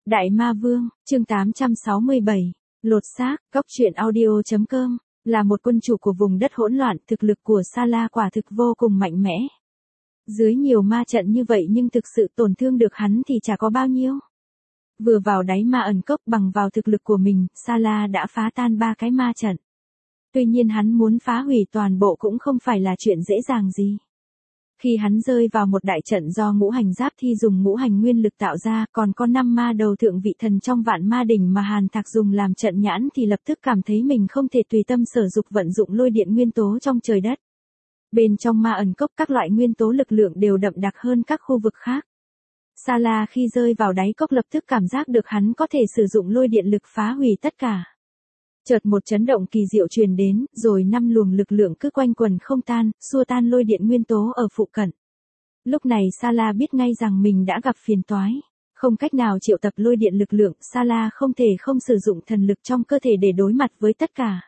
Đại Ma Vương, chương 867, lột xác, Cóc truyện audio.com, là một quân chủ của vùng đất hỗn loạn, thực lực của Salah quả thực vô cùng mạnh mẽ. Dưới nhiều ma trận như vậy nhưng thực sự tổn thương được hắn thì chả có bao nhiêu. Vừa vào đáy ma ẩn cốc bằng vào thực lực của mình, Salah đã phá tan 3 cái ma trận. Tuy nhiên hắn muốn phá hủy toàn bộ cũng không phải là chuyện dễ dàng gì. Khi hắn rơi vào một đại trận do ngũ hành giáp thi dùng ngũ hành nguyên lực tạo ra, còn có 5 ma đầu thượng vị thần trong vạn ma đỉnh mà Hàn Thạc dùng làm trận nhãn thì lập tức cảm thấy mình không thể tùy tâm sở dục vận dụng lôi điện nguyên tố trong trời đất. Bên trong ma ẩn cốc các loại nguyên tố lực lượng đều đậm đặc hơn các khu vực khác. Salah khi rơi vào đáy cốc lập tức cảm giác được hắn có thể sử dụng lôi điện lực phá hủy tất cả. Chợt một chấn động kỳ diệu truyền đến, rồi 5 luồng lực lượng cứ quanh quần không tan, xua tan lôi điện nguyên tố ở phụ cận. Lúc này Salah biết ngay rằng mình đã gặp phiền toái. Không cách nào triệu tập lôi điện lực lượng, Salah không thể không sử dụng thần lực trong cơ thể để đối mặt với tất cả.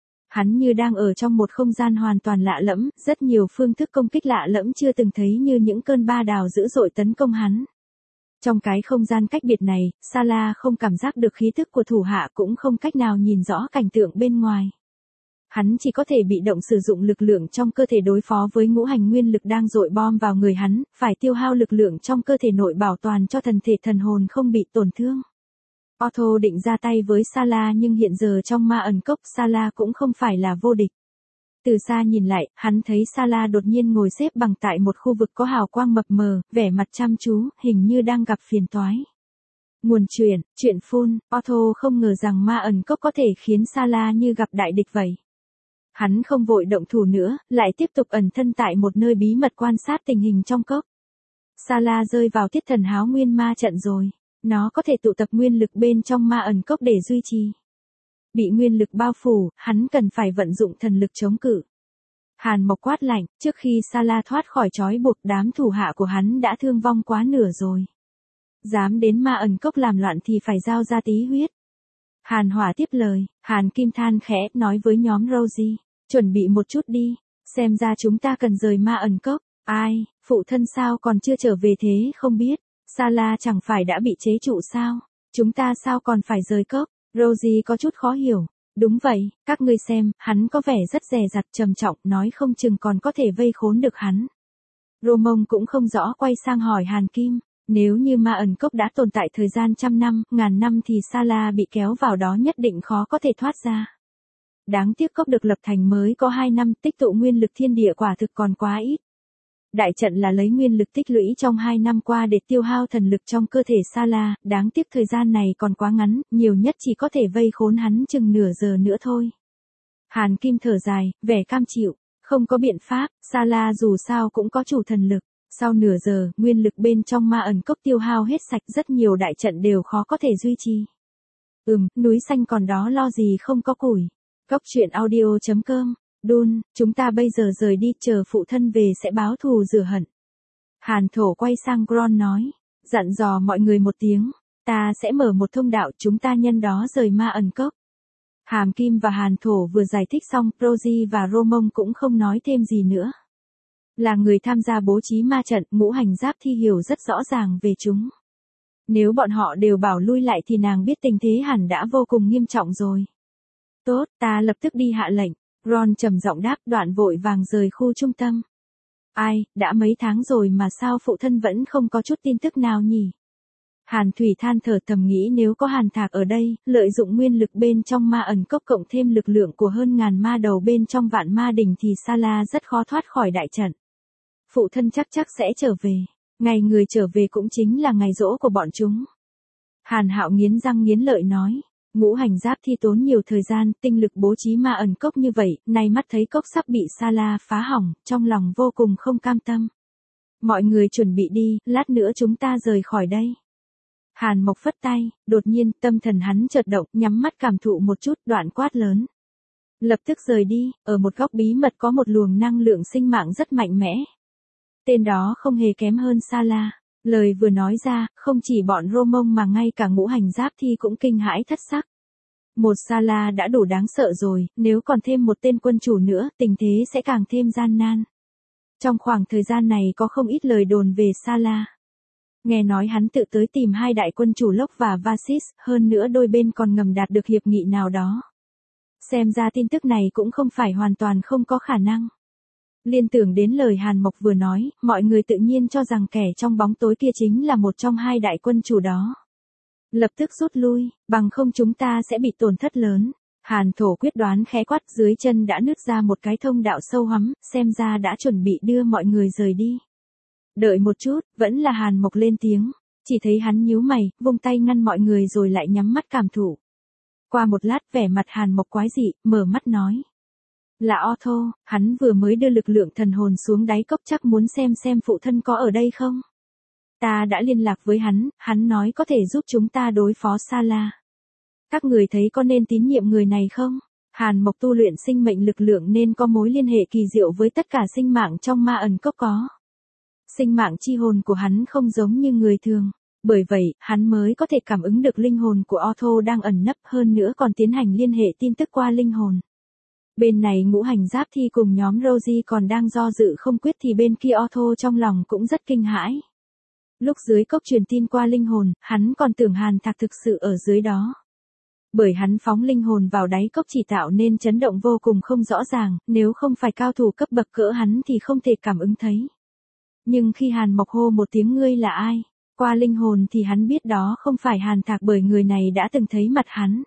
Hắn như đang ở trong một không gian hoàn toàn lạ lẫm, rất nhiều phương thức công kích lạ lẫm chưa từng thấy như những cơn ba đào dữ dội tấn công hắn. Trong cái không gian cách biệt này, Salah không cảm giác được khí thức của thủ hạ cũng không cách nào nhìn rõ cảnh tượng bên ngoài. Hắn chỉ có thể bị động sử dụng lực lượng trong cơ thể đối phó với ngũ hành nguyên lực đang dội bom vào người hắn, phải tiêu hao lực lượng trong cơ thể nội bảo toàn cho thần thể thần hồn không bị tổn thương. Otto định ra tay với Salah nhưng hiện giờ trong ma ẩn cốc Salah cũng không phải là vô địch. Từ xa nhìn lại, hắn thấy Salah đột nhiên ngồi xếp bằng tại một khu vực có hào quang mập mờ, vẻ mặt chăm chú, hình như đang gặp phiền toái. Nguồn chuyện phun, Otto không ngờ rằng ma ẩn cốc có thể khiến Salah như gặp đại địch vậy. Hắn không vội động thủ nữa, lại tiếp tục ẩn thân tại một nơi bí mật quan sát tình hình trong cốc. Salah rơi vào thiết thần háo nguyên ma trận rồi. Nó có thể tụ tập nguyên lực bên trong ma ẩn cốc để duy trì. Bị nguyên lực bao phủ, hắn cần phải vận dụng thần lực chống cự. Hàn Mộc quát lạnh, trước khi Salah thoát khỏi trói buộc đám thủ hạ của hắn đã thương vong quá nửa rồi. Dám đến ma ẩn cốc làm loạn thì phải giao ra tí huyết. Hàn Hỏa tiếp lời, Hàn Kim than khẽ nói với nhóm Rosie, chuẩn bị một chút đi, xem ra chúng ta cần rời ma ẩn cốc. Ai, phụ thân sao còn chưa trở về thế không biết. Salah chẳng phải đã bị chế trụ sao? Chúng ta sao còn phải rời cốc? Rosie có chút khó hiểu. Đúng vậy, các ngươi xem, hắn có vẻ rất dè dặt trầm trọng, nói không chừng còn có thể vây khốn được hắn. Romong cũng không rõ quay sang hỏi Hàn Kim, nếu như ma ẩn cốc đã tồn tại thời gian trăm năm, ngàn năm thì Salah bị kéo vào đó nhất định khó có thể thoát ra. Đáng tiếc cốc được lập thành mới có 2 năm, tích tụ nguyên lực thiên địa quả thực còn quá ít. Đại trận là lấy nguyên lực tích lũy trong 2 năm qua để tiêu hao thần lực trong cơ thể Salah, đáng tiếc thời gian này còn quá ngắn, nhiều nhất chỉ có thể vây khốn hắn chừng nửa giờ nữa thôi. Hàn Kim thở dài, vẻ cam chịu, không có biện pháp, Salah dù sao cũng có chủ thần lực. Sau nửa giờ, nguyên lực bên trong ma ẩn cốc tiêu hao hết sạch, rất nhiều đại trận đều khó có thể duy trì. Núi xanh còn đó lo gì không có củi. Cóc truyện audio.com. Đun, chúng ta bây giờ rời đi, chờ phụ thân về sẽ báo thù rửa hận. Hàn Thổ quay sang Gron nói, dặn dò mọi người một tiếng, ta sẽ mở một thông đạo, chúng ta nhân đó rời ma ẩn cốc. Hàm Kim và Hàn Thổ vừa giải thích xong, Rosie và Romong cũng không nói thêm gì nữa. Là người tham gia bố trí ma trận, ngũ hành giáp thi hiểu rất rõ ràng về chúng. Nếu bọn họ đều bảo lui lại thì nàng biết tình thế hẳn đã vô cùng nghiêm trọng rồi. Tốt, ta lập tức đi hạ lệnh. Ron trầm giọng đáp, đoạn vội vàng rời khu trung tâm. Ai, đã mấy tháng rồi mà sao phụ thân vẫn không có chút tin tức nào nhỉ? Hàn Thủy than thở thầm nghĩ nếu có Hàn Thạc ở đây, lợi dụng nguyên lực bên trong ma ẩn cốc cộng thêm lực lượng của hơn ngàn ma đầu bên trong vạn ma đỉnh thì Salah rất khó thoát khỏi đại trận. Phụ thân chắc sẽ trở về. Ngày người trở về cũng chính là ngày giỗ của bọn chúng. Hàn Hạo nghiến răng nghiến lợi nói. Ngũ hành giáp thi tốn nhiều thời gian, tinh lực bố trí ma ẩn cốc như vậy, nay mắt thấy cốc sắp bị Salah phá hỏng, trong lòng vô cùng không cam tâm. Mọi người chuẩn bị đi, lát nữa chúng ta rời khỏi đây. Hàn Mộc phất tay, đột nhiên tâm thần hắn chợt động, nhắm mắt cảm thụ một chút, đoạn quát lớn. Lập tức rời đi, ở một góc bí mật có một luồng năng lượng sinh mạng rất mạnh mẽ. Tên đó không hề kém hơn Salah. Lời vừa nói ra, không chỉ bọn Romong mà ngay cả ngũ hành giáp thi cũng kinh hãi thất sắc. Một Salah đã đủ đáng sợ rồi, nếu còn thêm một tên quân chủ nữa, tình thế sẽ càng thêm gian nan. Trong khoảng thời gian này có không ít lời đồn về Salah. Nghe nói hắn tự tới tìm hai đại quân chủ Lốc và Vasis, hơn nữa đôi bên còn ngầm đạt được hiệp nghị nào đó. Xem ra tin tức này cũng không phải hoàn toàn không có khả năng. Liên tưởng đến lời Hàn Mộc vừa nói, mọi người tự nhiên cho rằng kẻ trong bóng tối kia chính là một trong hai đại quân chủ đó. Lập tức rút lui, bằng không chúng ta sẽ bị tổn thất lớn. Hàn Thổ quyết đoán khẽ quát, dưới chân đã nứt ra một cái thông đạo sâu hoắm, xem ra đã chuẩn bị đưa mọi người rời đi. Đợi một chút, vẫn là Hàn Mộc lên tiếng, chỉ thấy hắn nhíu mày, vung tay ngăn mọi người rồi lại nhắm mắt cảm thụ. Qua một lát vẻ mặt Hàn Mộc quái dị, mở mắt nói. Là Otho, hắn vừa mới đưa lực lượng thần hồn xuống đáy cốc, chắc muốn xem phụ thân có ở đây không. Ta đã liên lạc với hắn nói có thể giúp chúng ta đối phó Sala. Các người thấy có nên tín nhiệm người này không? Hàn Mộc tu luyện sinh mệnh lực lượng nên có mối liên hệ kỳ diệu với tất cả sinh mạng trong ma ẩn cốc có. Sinh mạng chi hồn của hắn không giống như người thường. Bởi vậy, hắn mới có thể cảm ứng được linh hồn của Otho đang ẩn nấp, hơn nữa còn tiến hành liên hệ tin tức qua linh hồn. Bên này ngũ hành giáp thi cùng nhóm Rosie còn đang do dự không quyết thì bên kia Otho trong lòng cũng rất kinh hãi. Lúc dưới cốc truyền tin qua linh hồn, hắn còn tưởng Hàn Thạc thực sự ở dưới đó. Bởi hắn phóng linh hồn vào đáy cốc chỉ tạo nên chấn động vô cùng không rõ ràng, nếu không phải cao thủ cấp bậc cỡ hắn thì không thể cảm ứng thấy. Nhưng khi Hàn Mộc hô một tiếng ngươi là ai, qua linh hồn thì hắn biết đó không phải Hàn Thạc, bởi người này đã từng thấy mặt hắn.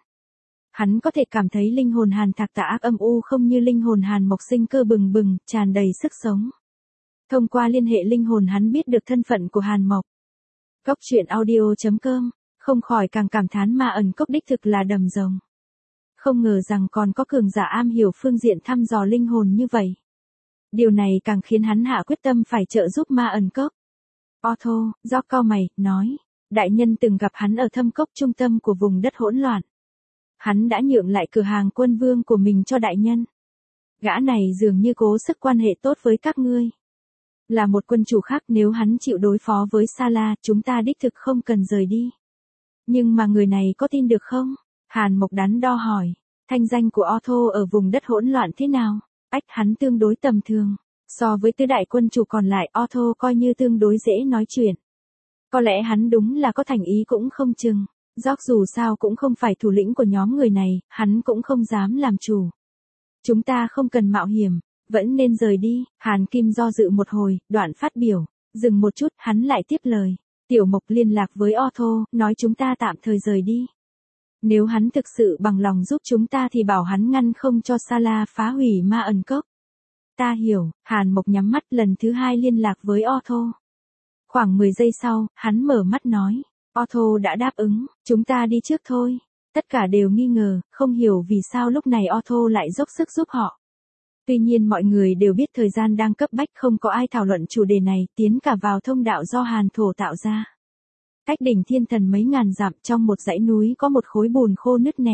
Hắn có thể cảm thấy linh hồn Hàn Thạc tà ác âm u không như linh hồn Hàn Mộc sinh cơ bừng bừng, tràn đầy sức sống. Thông qua liên hệ linh hồn hắn biết được thân phận của Hàn Mộc. Cốc truyện audio.com, không khỏi càng cảm thán ma ẩn cốc đích thực là đầm rồng. Không ngờ rằng còn có cường giả am hiểu phương diện thăm dò linh hồn như vậy. Điều này càng khiến hắn hạ quyết tâm phải trợ giúp ma ẩn cốc. Otho, do cau mày, nói, đại nhân từng gặp hắn ở thâm cốc trung tâm của vùng đất hỗn loạn. Hắn đã nhượng lại cửa hàng quân vương của mình cho đại nhân. Gã này dường như cố sức quan hệ tốt với các ngươi. Là một quân chủ khác, nếu hắn chịu đối phó với Sala, chúng ta đích thực không cần rời đi. Nhưng mà người này có tin được không? Hàn Mộc đắn đo hỏi, thanh danh của Otho ở vùng đất hỗn loạn thế nào? Hắn tương đối tầm thường. So với tứ đại quân chủ còn lại, Otho coi như tương đối dễ nói chuyện. Có lẽ hắn đúng là có thành ý cũng không chừng. George dù sao cũng không phải thủ lĩnh của nhóm người này, hắn cũng không dám làm chủ. Chúng ta không cần mạo hiểm, vẫn nên rời đi. Hàn Kim do dự một hồi, đoạn phát biểu, dừng một chút, hắn lại tiếp lời. Tiểu Mộc liên lạc với Otho, nói chúng ta tạm thời rời đi. Nếu hắn thực sự bằng lòng giúp chúng ta thì bảo hắn ngăn không cho Sala phá hủy ma ẩn cốc. Ta hiểu. Hàn Mộc nhắm mắt lần thứ hai liên lạc với Otho. Khoảng 10 giây sau, hắn mở mắt nói. Otho đã đáp ứng, chúng ta đi trước thôi. Tất cả đều nghi ngờ, không hiểu vì sao lúc này Otho lại dốc sức giúp họ. Tuy nhiên mọi người đều biết thời gian đang cấp bách, không có ai thảo luận chủ đề này, tiến cả vào thông đạo do Hàn Thổ tạo ra. Cách đỉnh Thiên Thần mấy ngàn dặm, trong một dãy núi có một khối bùn khô nứt nẻ.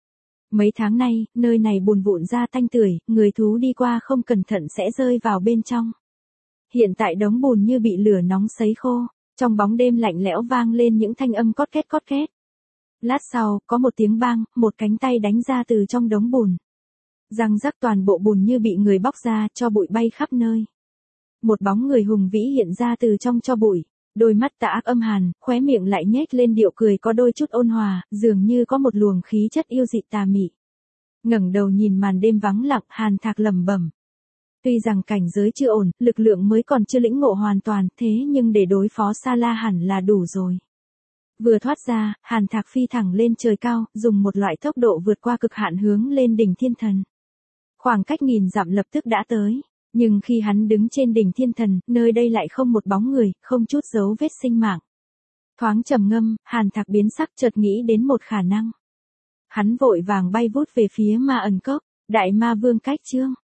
Mấy tháng nay, nơi này bùn vụn ra tanh tưởi, người thú đi qua không cẩn thận sẽ rơi vào bên trong. Hiện tại đống bùn như bị lửa nóng sấy khô, trong bóng đêm lạnh lẽo vang lên những thanh âm cót két. Lát sau, có một tiếng bang, một cánh tay đánh ra từ trong đống bùn. Răng rắc, toàn bộ bùn như bị người bóc ra, cho bụi bay khắp nơi. Một bóng người hùng vĩ hiện ra từ trong cho bụi, đôi mắt tà ác âm hàn, khóe miệng lại nhếch lên điệu cười có đôi chút ôn hòa, dường như có một luồng khí chất yêu dị tà mị. Ngẩng đầu nhìn màn đêm vắng lặng, Hàn Thạc lẩm bẩm. Tuy rằng cảnh giới chưa ổn, lực lượng mới còn chưa lĩnh ngộ hoàn toàn, thế nhưng để đối phó Sala hẳn là đủ rồi. Vừa thoát ra, Hàn Thạc phi thẳng lên trời cao, dùng một loại tốc độ vượt qua cực hạn hướng lên đỉnh Thiên Thần. Khoảng cách 1000 dặm lập tức đã tới, nhưng khi hắn đứng trên đỉnh Thiên Thần, nơi đây lại không một bóng người, không chút dấu vết sinh mạng. Thoáng trầm ngâm, Hàn Thạc biến sắc, chợt nghĩ đến một khả năng. Hắn vội vàng bay vút về phía ma ẩn cốc. Đại ma vương cách chương